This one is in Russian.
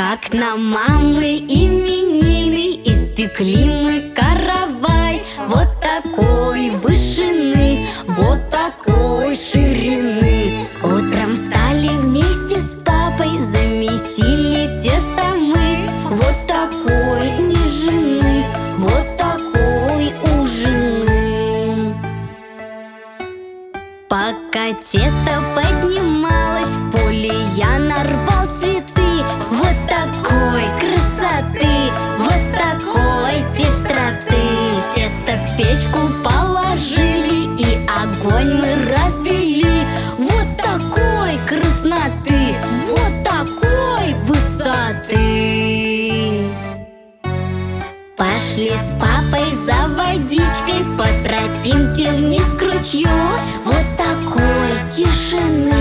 Как на мамы именины испекли мы каравай. Вот такой вышины, вот такой ширины. Утром встали вместе с папой, замесили тесто мы. Вот такой нежны, вот такой у жены. Пока тесто поднималось в поле, я нарвал цветы. Вот такой красоты, вот такой пестроты. Тесто в печку положили и огонь мы развели. Вот такой красноты, вот такой высоты. Пошли с папой за водичкой по тропинке вниз к ручью. Вот такой тишины,